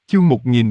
Chương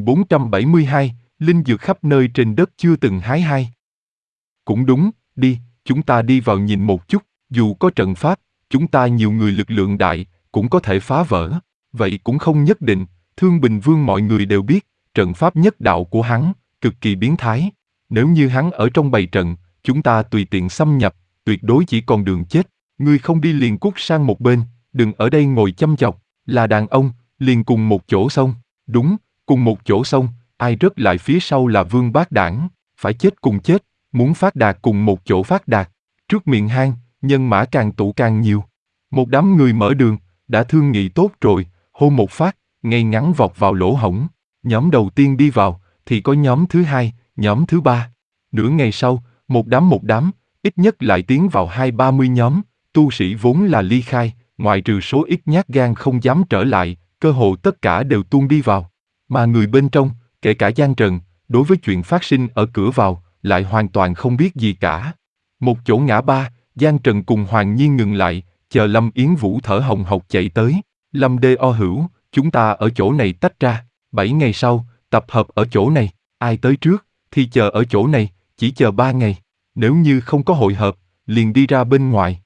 1472, linh dược khắp nơi trên đất chưa từng hái hai. Cũng đúng, đi, chúng ta đi vào nhìn một chút, dù có trận pháp, chúng ta nhiều người lực lượng đại, cũng có thể phá vỡ. Vậy cũng không nhất định, Thương Bình Vương mọi người đều biết, trận pháp nhất đạo của hắn, cực kỳ biến thái. Nếu như hắn ở trong bầy trận, chúng ta tùy tiện xâm nhập, tuyệt đối chỉ còn đường chết. Ngươi không đi liền cút sang một bên, đừng ở đây ngồi chăm chọc, là đàn ông, liền cùng một chỗ xông. Đúng, cùng một chỗ xông, ai rớt lại phía sau là Vương Bát Đảng, phải chết cùng chết, muốn phát đạt cùng một chỗ phát đạt. Trước miệng hang, nhân mã càng tụ càng nhiều. Một đám người mở đường, đã thương nghị tốt rồi, hô một phát, ngay ngắn vọt vào lỗ hổng. Nhóm đầu tiên đi vào, thì có nhóm thứ hai, nhóm thứ ba. Nửa ngày sau, một đám, ít nhất lại tiến vào 20-30 nhóm, tu sĩ vốn là ly khai, ngoại trừ số ít nhát gan không dám trở lại, cơ hồ tất cả đều tuôn đi vào. Mà người bên trong, kể cả Giang Trần, đối với chuyện phát sinh ở cửa vào, lại hoàn toàn không biết gì cả. Một chỗ ngã ba, Giang Trần cùng Hoàng Nhiên ngừng lại, chờ Lâm Yến Vũ thở hồng hộc chạy tới. Lâm Đê O hữu, chúng ta ở chỗ này tách ra, 7 ngày sau, tập hợp ở chỗ này, ai tới trước, thì chờ ở chỗ này, chỉ chờ 3 ngày. Nếu như không có hội hợp, liền đi ra bên ngoài.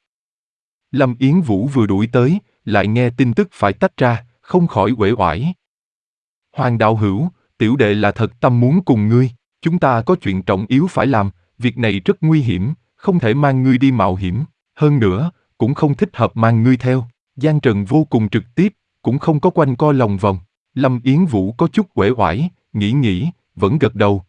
Lâm Yến Vũ vừa đuổi tới, lại nghe tin tức phải tách ra, không khỏi uể oải. Hoàng đạo hữu, tiểu đệ là thật tâm muốn cùng ngươi, chúng ta có chuyện trọng yếu phải làm, việc này rất nguy hiểm, không thể mang ngươi đi mạo hiểm, hơn nữa, cũng không thích hợp mang ngươi theo. Giang Trần vô cùng trực tiếp, cũng không có quanh co lòng vòng. Lâm Yến Vũ có chút uể oải, nghĩ, vẫn gật đầu.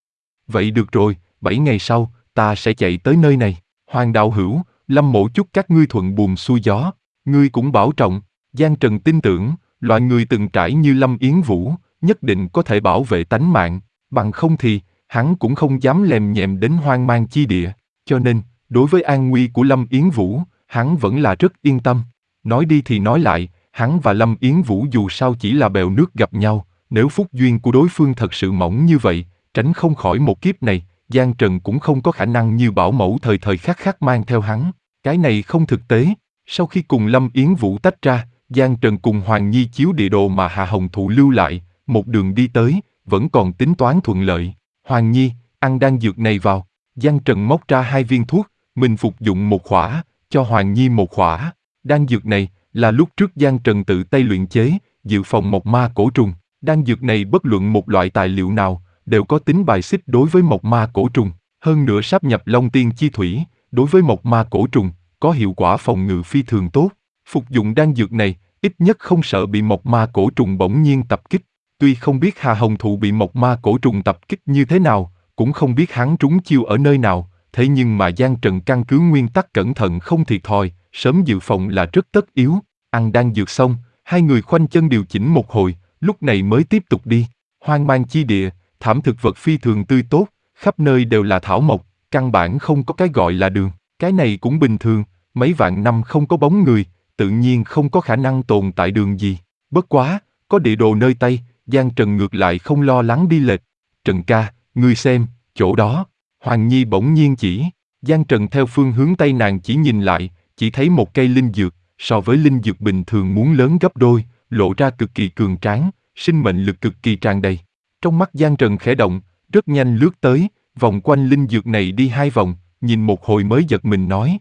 Vậy được rồi, 7 ngày sau, ta sẽ chạy tới nơi này. Hoàng đạo hữu, Lâm mỗ chúc các ngươi thuận buồm xuôi gió, ngươi cũng bảo trọng. Giang Trần tin tưởng, loại người từng trải như Lâm Yến Vũ, nhất định có thể bảo vệ tánh mạng, bằng không thì, hắn cũng không dám lèm nhẹm đến hoang mang chi địa, cho nên, đối với an nguy của Lâm Yến Vũ, hắn vẫn là rất yên tâm. Nói đi thì nói lại, hắn và Lâm Yến Vũ dù sao chỉ là bèo nước gặp nhau, nếu phúc duyên của đối phương thật sự mỏng như vậy, tránh không khỏi một kiếp này, Giang Trần cũng không có khả năng như bảo mẫu thời thời khắc khắc mang theo hắn, cái này không thực tế. Sau khi cùng Lâm Yến Vũ tách ra, Giang Trần cùng Hoàng Nhi chiếu địa đồ mà Hạ Hồng Thụ lưu lại, một đường đi tới, vẫn còn tính toán thuận lợi. Hoàng Nhi, ăn đan dược này vào. Giang Trần móc ra 2 viên thuốc, mình phục dụng một khỏa, cho Hoàng Nhi một khỏa. Đan dược này là lúc trước Giang Trần tự tay luyện chế, dự phòng mộc ma cổ trùng. Đan dược này bất luận một loại tài liệu nào, đều có tính bài xích đối với mộc ma cổ trùng. Hơn nữa sáp nhập Long Tiên Chi Thủy, đối với mộc ma cổ trùng, có hiệu quả phòng ngự phi thường tốt. Phục dụng đan dược này, ít nhất không sợ bị mộc ma cổ trùng bỗng nhiên tập kích. Tuy không biết Hà Hồng Thụ bị mộc ma cổ trùng tập kích như thế nào, cũng không biết hắn trúng chiêu ở nơi nào, thế nhưng mà Giang Trần căn cứ nguyên tắc cẩn thận không thiệt thòi, sớm dự phòng là rất tất yếu. Ăn đan dược xong, hai người khoanh chân điều chỉnh một hồi, lúc này mới tiếp tục đi. Hoang mang chi địa, thảm thực vật phi thường tươi tốt, khắp nơi đều là thảo mộc, căn bản không có cái gọi là đường. Cái này cũng bình thường, mấy vạn năm không có bóng người, tự nhiên không có khả năng tồn tại đường gì. Bất quá, có địa đồ nơi Tây, Giang Trần ngược lại không lo lắng đi lệch. Trần ca, ngươi xem, chỗ đó. Hoàng Nhi bỗng nhiên chỉ. Giang Trần theo phương hướng Tây nàng chỉ nhìn lại, chỉ thấy một cây linh dược, so với linh dược bình thường muốn lớn gấp đôi, lộ ra cực kỳ cường tráng, sinh mệnh lực cực kỳ tràn đầy. Trong mắt Giang Trần khẽ động, rất nhanh lướt tới, vòng quanh linh dược này đi 2 vòng, nhìn một hồi mới giật mình nói.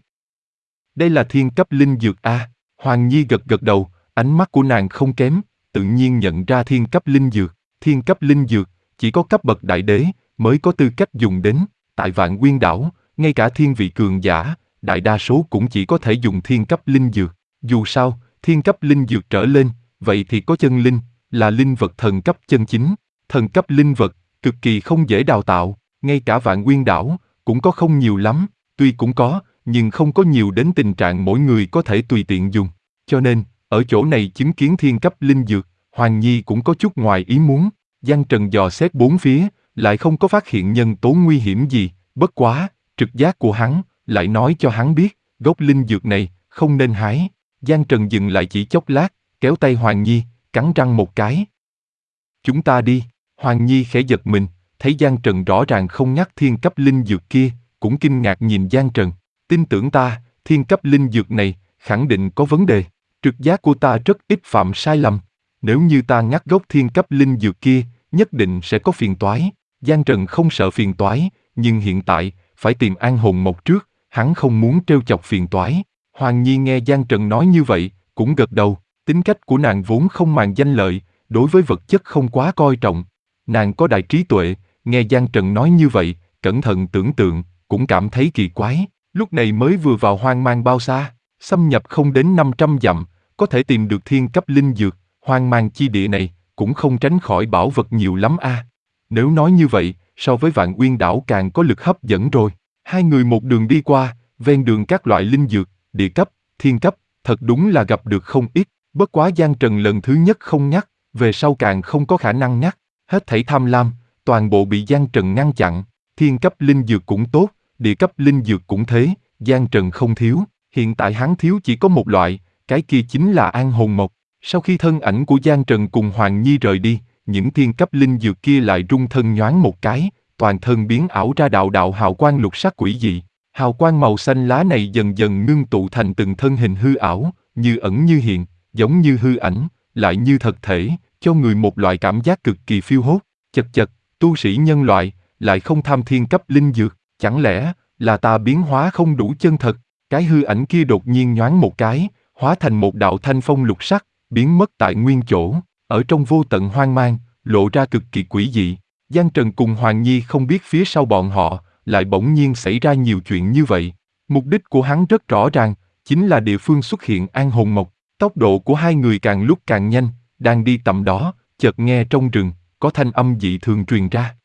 Đây là thiên cấp linh dược a. Hoàng Nhi gật gật đầu, ánh mắt của nàng không kém, tự nhiên nhận ra thiên cấp linh dược. Thiên cấp linh dược, chỉ có cấp bậc đại đế, mới có tư cách dùng đến. Tại Vạn Nguyên Đảo, ngay cả thiên vị cường giả, đại đa số cũng chỉ có thể dùng thiên cấp linh dược. Dù sao, thiên cấp linh dược trở lên, vậy thì có chân linh, là linh vật thần cấp chân chính. Thần cấp linh vật, cực kỳ không dễ đào tạo, ngay cả Vạn Nguyên Đảo, cũng có không nhiều lắm, tuy cũng có, nhưng không có nhiều đến tình trạng mỗi người có thể tùy tiện dùng. Cho nên, ở chỗ này chứng kiến thiên cấp linh dược, Hoàng Nhi cũng có chút ngoài ý muốn. Giang Trần dò xét bốn phía, lại không có phát hiện nhân tố nguy hiểm gì, bất quá, trực giác của hắn, lại nói cho hắn biết, gốc linh dược này, không nên hái. Giang Trần dừng lại chỉ chốc lát, kéo tay Hoàng Nhi, cắn răng một cái. Chúng ta đi. Hoàng Nhi khẽ giật mình, thấy Giang Trần rõ ràng không nhắc thiên cấp linh dược kia, cũng kinh ngạc nhìn Giang Trần. Tin tưởng ta, thiên cấp linh dược này, khẳng định có vấn đề. Trực giác của ta rất ít phạm sai lầm. Nếu như ta ngắt gốc thiên cấp linh dược kia, nhất định sẽ có phiền toái. Giang Trần không sợ phiền toái, nhưng hiện tại, phải tìm An Hồn Mộc trước, hắn không muốn trêu chọc phiền toái. Hoàng Nhi nghe Giang Trần nói như vậy, cũng gật đầu. Tính cách của nàng vốn không màng danh lợi, đối với vật chất không quá coi trọng. Nàng có đại trí tuệ, nghe Giang Trần nói như vậy, cẩn thận tưởng tượng, cũng cảm thấy kỳ quái. Lúc này mới vừa vào hoang mang bao xa, xâm nhập không đến 500 dặm, có thể tìm được thiên cấp linh dược, hoang mang chi địa này, cũng không tránh khỏi bảo vật nhiều lắm a. Nếu nói như vậy, so với Vạn Uyên đảo càng có lực hấp dẫn rồi. Hai người một đường đi qua, ven đường các loại linh dược, địa cấp, thiên cấp, thật đúng là gặp được không ít. Bất quá Giang Trần lần thứ nhất không nhắc, về sau càng không có khả năng nhắc. Hết thảy tham lam, toàn bộ bị Giang Trần ngăn chặn. Thiên cấp linh dược cũng tốt, địa cấp linh dược cũng thế, Giang Trần không thiếu. Hiện tại hắn thiếu chỉ có một loại, cái kia chính là An Hồn Mộc. Sau khi thân ảnh của Giang Trần cùng Hoàng Nhi rời đi, những thiên cấp linh dược kia lại rung thân nhoáng một cái, toàn thân biến ảo ra đạo đạo hào quang lục sắc quỷ dị. Hào quang màu xanh lá này dần dần ngưng tụ thành từng thân hình hư ảo, như ẩn như hiện, giống như hư ảnh, lại như thật thể, cho người một loại cảm giác cực kỳ phiêu hốt. Chật chật, tu sĩ nhân loại, lại không tham thiên cấp linh dược, chẳng lẽ là ta biến hóa không đủ chân thật? Cái hư ảnh kia đột nhiên nhoáng một cái, hóa thành một đạo thanh phong lục sắc, biến mất tại nguyên chỗ, ở trong vô tận hoang mang, lộ ra cực kỳ quỷ dị. Giang Trần cùng Hoàng Nhi không biết phía sau bọn họ, lại bỗng nhiên xảy ra nhiều chuyện như vậy. Mục đích của hắn rất rõ ràng, chính là địa phương xuất hiện An Hồn Mộc. Tốc độ của hai người càng lúc càng nhanh, đang đi tầm đó, chợt nghe trong rừng, có thanh âm dị thường truyền ra.